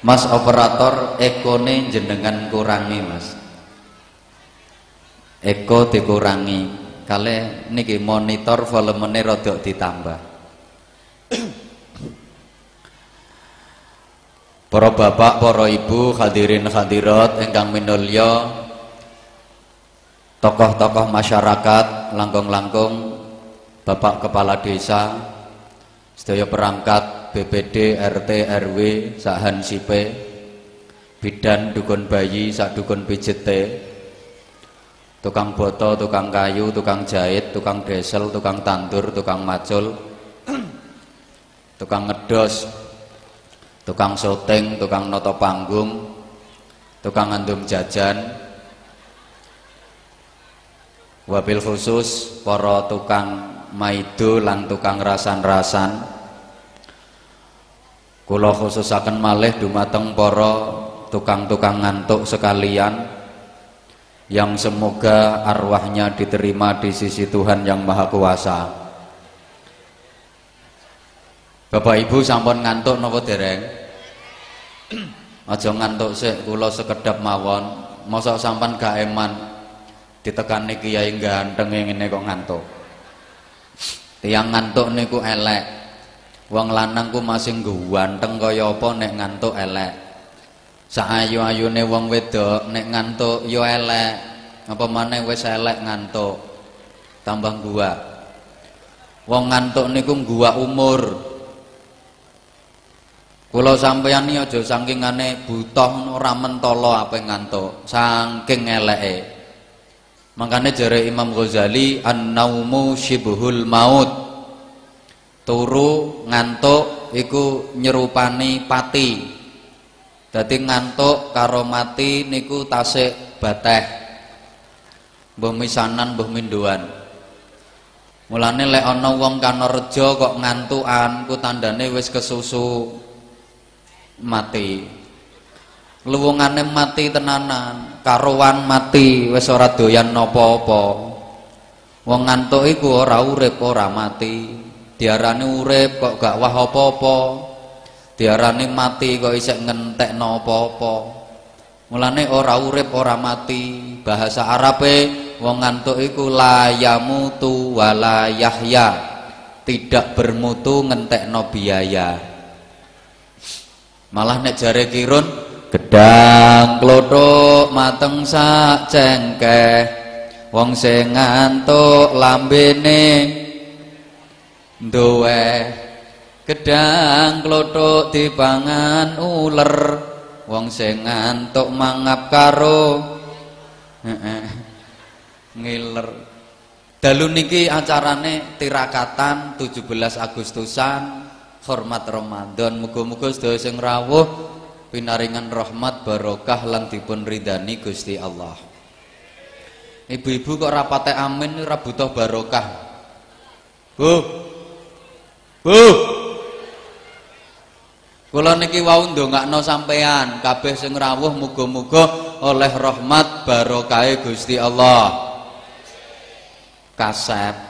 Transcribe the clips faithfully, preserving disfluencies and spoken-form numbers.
Mas operator, ekone jenengan kurangi Mas. Eko dikurangi. Kale niki monitor volumene rada ditambah. Para bapak, para ibu, hadirin hadirat ingkang minulya, tokoh-tokoh masyarakat, langkung-langkung Bapak Kepala Desa, sedaya perangkat B P D, R T, R W, sak hansipe, bidan, dukun bayi, sak dukun pijet, tukang boto, tukang kayu, tukang jahit, tukang desel, tukang tandur, tukang macul, tukang ngedos, tukang syuting, tukang noto panggung, tukang andum jajan, wabil khusus para tukang maido lan tukang rasan-rasan. Kula khususaken malih dumateng para tukang-tukang ngantuk sekalian yang semoga arwahnya diterima di sisi Tuhan yang Maha Kuasa. Bapak Ibu sampun ngantuk napa dereng? Aja ngantuk sik, kula sekedap mawon. Mosok sampean gak eman ditekani kiai ganteng ngene kok ngantuk. Tiyang ngantuk niku elek. Wong lanang ku masih ganteng kaya apa nek ngantuk elek. Saayu-ayune wong wedok nek ngantuk yo elek. Apa maneh wis elek ngantuk. Tambah gua. Wong ngantuk niku gua umur. Kula sampeyan iki aja sangkingane buta ora mentala ape ngantuk, saking eleke. Makanya jare Imam Ghazali, an-naumu syibhul maut. Turu ngantuk iku nyerupani pati. Dadi ngantuk karo mati niku tasik bateh. Mbuh misanan mbuh minduan. Mulane lek ana wong Kanareja kok ngantukan ku tandane wis kesusu mati. Luwungane mati tenanan, karuan mati wis ora doyan napa-apa. Wong ngantuk iku ora urip ora mati. Diarani urip kok gak wah apa-apa. Diarani mati kok isih ngentekno apa-apa. Mulane ora urip ora mati. Bahasa Arabe wong ngantuk iku la yamutu wala yahya. Tidak bermutu ngentekno biaya. Malah nek jare Kirun, gedang klothok mateng sak cengkeh, wong sing ngantuk lambene duwe. Gedang klothok dipangan uler, wong sing ngantuk mangap karo ngiler. Dalu niki acarane tirakatan tujuh belas Agustusan, hormat Ramadan. Muga-muga sedaya sing rawuh pinaringan rahmat barokah lan dipun ridani Gusti Allah. Ibu-ibu kok rapate amin ora butuh barokah. Bu. Bu. Kula niki wau ndongakno sampean kabeh sing rawuh muga-muga oleh rahmat barokahe Gusti Allah. Kasep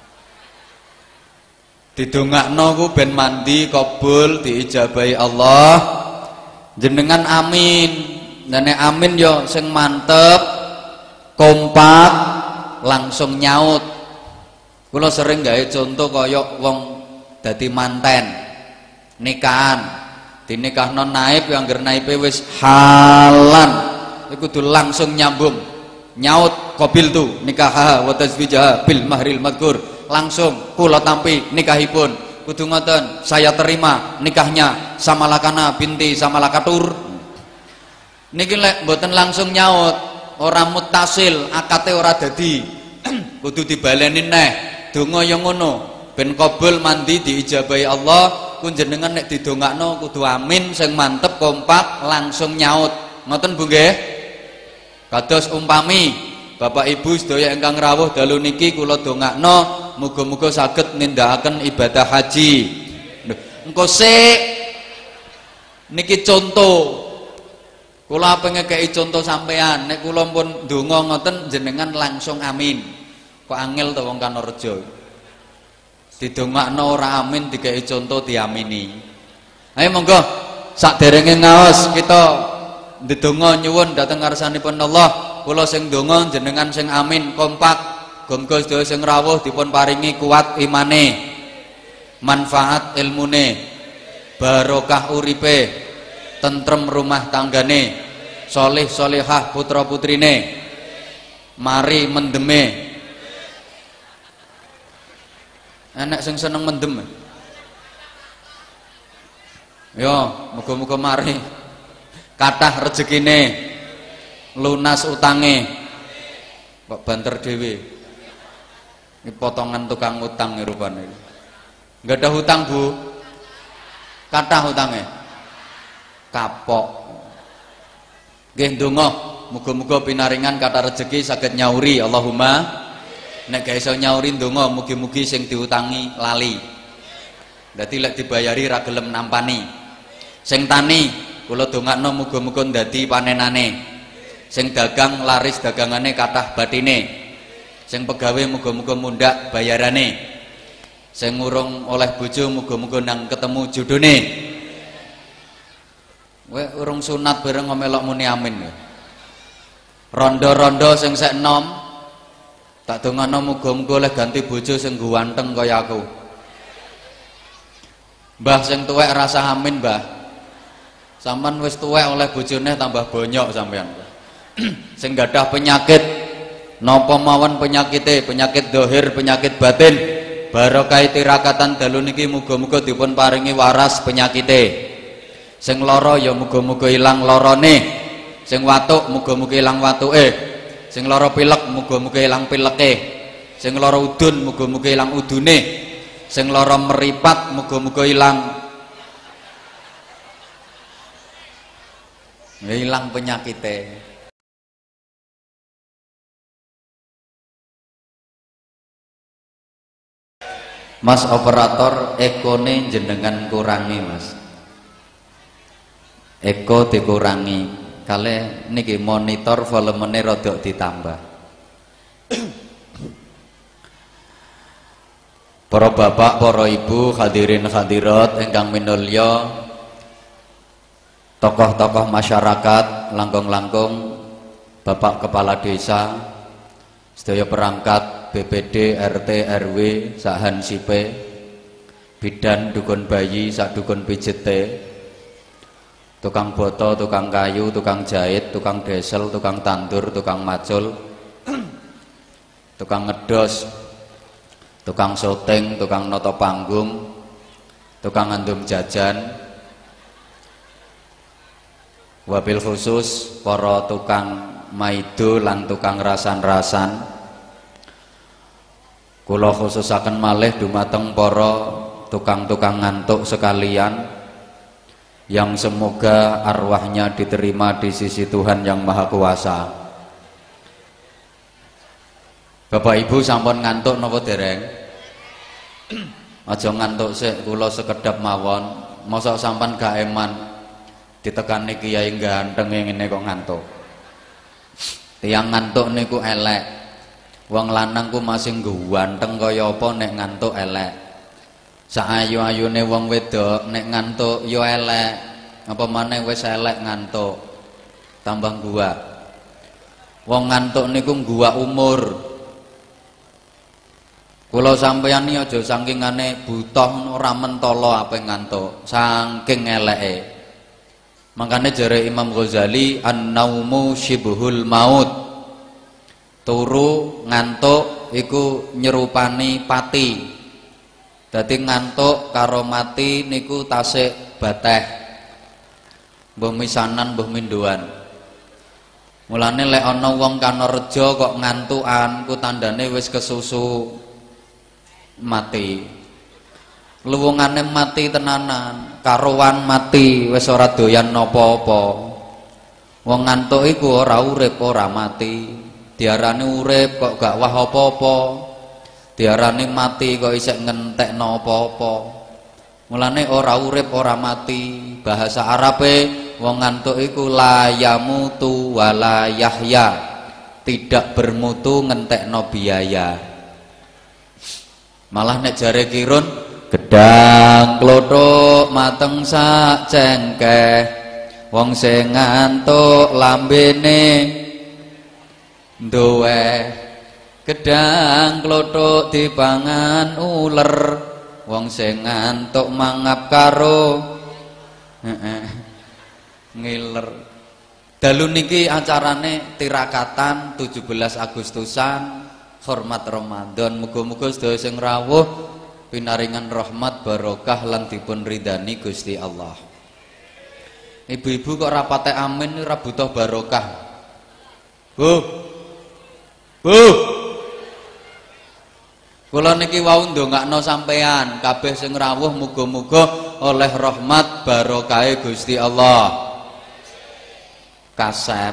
didongakno ku ben mandi kabul diijabahi Allah. Jenengan amin. Nene amin yo sing mantep, kompak, langsung nyaut. Kula sering gawe contoh kaya wong dadi manten nikahan, dinikahno naib yang angger naibe wis halan iku kudu langsung nyambung nyaut qabil tu nikah wa tazwijaha bil mahril madkur. Langsung kula tampi nikahipun kudu ngoten, saya terima nikahnya sama lakana binti sama lakatur. Niki lek mboten langsung nyaut, ora mutasil, akate ora dadi. Kudu dibaleni neh. Donga yo ngono, ben kabul mandi diijabahi Allah. Ku jenengan nek didongakno kudu amin sing mantep kompak langsung nyaut. Ngoten Bu nggih? Kados umpami Bapak Ibu sedaya ingkang rawuh dalu niki kula dongakno muga-muga saged nindakaken ibadah haji. Engko sik niki contoh. Kula pengen ngekeki contoh sampean, nek kula pun ndonga ngoten jenengan langsung amin. Kok angel to wong Kanareja. Didongakno ora amin dikeki contoh diamini. Ayo monggo sakderenge ngaos kita ndedonga nyuwun dhateng ngarsanipun Allah, kula sing ndonga jenengan sing amin kompak, gonggo sedaya sing rawuh dipun paringi kuat imane, manfaat ilmune, barokah uripe, tentrem rumah tanggane, solih solihah putra putrine, mari mendeme. Enak sing seneng mendem. Yo, muga-muga mari kathah rezekine, lunas utange. Kok banter dhewe. Ini potongan tukang utang rupane. Enggak ada hutang, Bu. Kathah utange. Kapok. Nggih ndonga, muga-muga pinaringan kathah rezeki saged nyauri Allahumma. Nek gak iso nyauri ndonga mugi-mugi sing diutangi lali. Dadi lek dibayari ra gelem nampani. Sing tani kula dongakno muga-muga ndadi panenane. Sing dagang laris dagangane kathah batine. Sing pegawe muga-muga mundhak bayarane. Sing urung oleh bojo muga-muga nang ketemu jodhone. Kowe urung sunat bareng ngomelok muni amin. Rondo-rondo sing sek enom tak dongakno muga-muga oleh ganti bojo sing ganteng kaya aku. Mbah sing tuwek rasa amin, Mbah. Sampeyan wis tuwek oleh bojone tambah bonyok sampeyan. Sing gadah penyakit napa mawon penyakite, penyakit dohir, penyakit batin, barokah tirakatan dalu niki muga-muga dipun paringi waras penyakite. Sing lara ya muga-muga ilang larane. Sing watuk muga-muga ilang watuke. Sing lara pilek muga-muga ilang pileke. Sing lara udun muga-muga ilang udune. Sing lara meripat muga-muga ilang ilang penyakite. Mas operator, ekone jenengan kurangi, Mas. Eko dikurangi. Kale niki monitor volumene rada ditambah. Para bapak, para ibu, hadirin hadirat ingkang minulya, tokoh-tokoh masyarakat, langkung-langkung, bapak kepala desa, sedaya perangkat B P D, R T, R W, sak hansipe, bidan, dukun bayi, sak dukun pijet, tukang boto, tukang kayu, tukang jahit, tukang desel, tukang tandur, tukang macul, tukang ngedos, tukang syuting, tukang noto panggung, tukang andum jajan, wabil khusus para tukang maido lan tukang rasan-rasan. Kula khususaken malih dumateng para tukang-tukang ngantuk sekalian yang semoga arwahnya diterima di sisi Tuhan yang Maha Kuasa. Bapak Ibu sampun ngantuk napa dereng? Aja ngantuk sik, kula sekedap mawon. Mosok sampean gak eman ditekani kiai ganteng ngene kok ngantuk. Tiyang ngantuk niku elek. Wong lanang ku masih ganteng kaya apa nek ngantuk elek. Saayu-ayune wong wedok nek ngantuk yo elek. Apa maneh wis elek ngantuk. Tambah gua. Wong ngantuk niku gua umur. Kula sampeyan iki aja sangkingane buta ora mentala ape ngantuk, saking eleke. Makanya jare Imam Ghazali, an-naumu syibhul maut. Turu ngantuk iku nyerupani pati. Dadi ngantuk karo mati niku tasik bateh. Mbuh misanan mbuh minduan. Mulane lek ana wong kana reja kok ngantukan ku tandane wis kesusu mati. Luwungane mati tenanan, karowan mati wis ora doyan napa-apa. Wong ngantuk iku ora urip ora mati. Diarani urip kok gak wah apa-apa. Diarani mati kok isih ngentekno apa-apa. Mulane ora urip ora mati. Bahasa Arabe wong ngantuk iku la yamutu wala yahya. Tidak bermutu ngentekno biaya. Malah nek jare kirun gedang klothok mateng sak cengkeh wong sing ngantuk lambene duwe gedang klothok dipangan uler wong sing ngantuk mangap karo heeh ngiler. Dalu niki acarane tirakatan tujuh belas Agustusan hormat Ramadan. Muga-muga sedaya sing rawuh pinaringan rahmat barokah lan dipun ridani Gusti Allah. Ibu-ibu kok rapate amin ora butuh barokah. Bu. Bu. Kula niki wau ndongakno sampean kabeh sing rawuh muga-muga oleh rahmat barokahe Gusti Allah. Kasep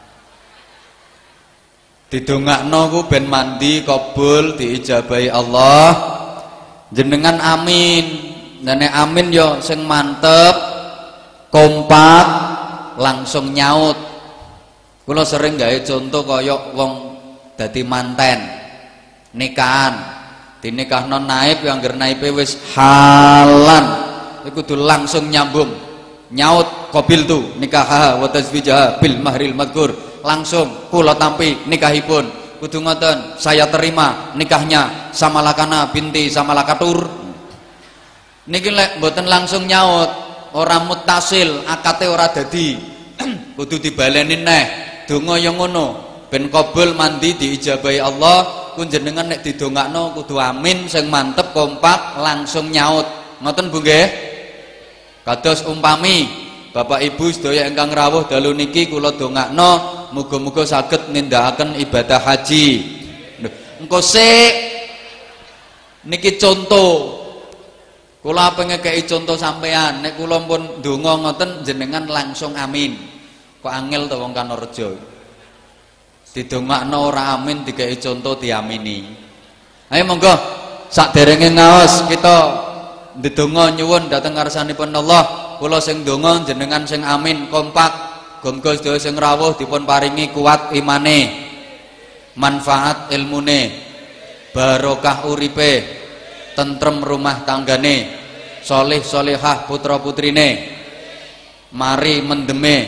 didongakno ku ben mandi kabul diijabahi Allah. Jenengan amin. Nene amin yo sing mantep, kompak, langsung nyaut. Kula sering gawe contoh kaya wong dadi manten nikahan, dinikahno naib yang ngger naibe wis halan iku kudu langsung nyambung nyaut qabil tu nikah wa tazwijah bil mahril madkur, langsung kula tampi nikahipun kudu ngoten, saya terima nikahnya Samalakana binti Samalakatur. Niki lek mboten langsung nyaut ora mutasil akate ora dadi kudu dibaleni neh donga yang ngono ben qabul mandi diijabahi Allah. Kunjenengan nek didongakno kudu amin sing mantep kompak langsung nyaut ngoten Bu nggih. Kados umpami Bapak Ibu sedaya ingkang rawuh dalu niki kula dongakno muga-muga saged nindakaken ibadah haji. Engko sik niki contoh. Kula pengen ngekeki contoh sampean, nek kula pun ndonga ngoten jenengan langsung amin. Kok angel to wong Kanorejo. Didongakno ora amin dikeki contoh diamini. Ayo monggo sakderenge ngaos kita ndedonga nyuwun dhateng ngarsanipun Allah. Kula sing ndonga jenengan sing amin kompak. Muga sedaya sing rawuh dipun paringi kuat imane, manfaat ilmune, barokah uripe, tentrem rumah tanggane, solih solihah putra putrine, mari mendeme.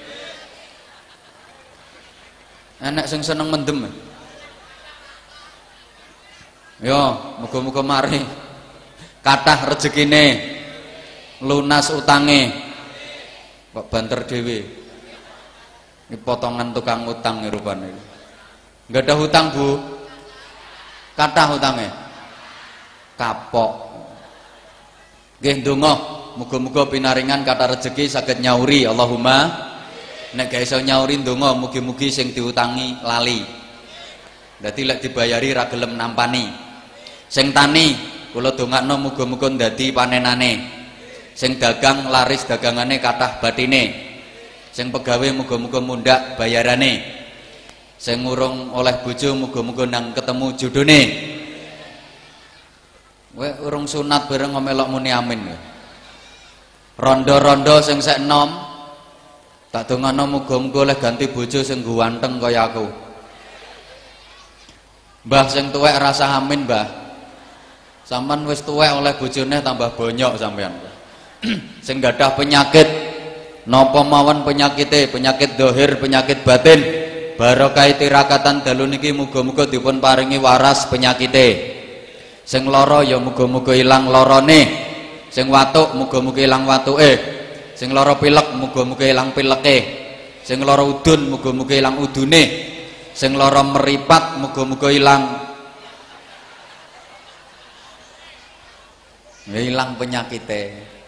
Enak sing seneng mendem. Yo, muga-muga mari kathah rezekine, lunas utange. Kok banter dhewe. Ini potongan tukang utang nih rupanya. Enggak ada hutang Bu. Kathah hutange. Kapok. Nggih ndonga, muga-muga pinaringan kathah rezeki saged nyauri Allahumma. Nek gak iso nyauri ndonga mugi-mugi sing diutangi lali. Dadi lek dibayari ra gelem nampani. Sing tani kula dongakno muga-muga ndadi panenane. Sing dagang laris dagangane kathah batine. Sing pegawe muga-muga mundhak bayarane. Sing urung oleh bojo muga-muga nang ketemu jodone. Kowe urung sunat bareng ngomelok muni amin. Rondo-rondo sing sek enom tak dongakno muga-muga oleh ganti bojo sing ganteng kaya aku. Mbah sing tuwek rasa amin, Mbah. Sampeyan wis tuwek oleh bojone tambah bonyok sampeyan. Sing gadah penyakit napa mawon penyakite, penyakit dohir, penyakit batin, barokah tirakatan dalu niki muga-muga dipun paringi waras penyakite. Sing lara ya muga-muga ilang larane, sing watuk muga-muga ilang watuke, sing lara pilek muga-muga ilang pileke, sing lara udun muga-muga ilang udune, sing lara meripat muga-muga ilang ilang penyakite.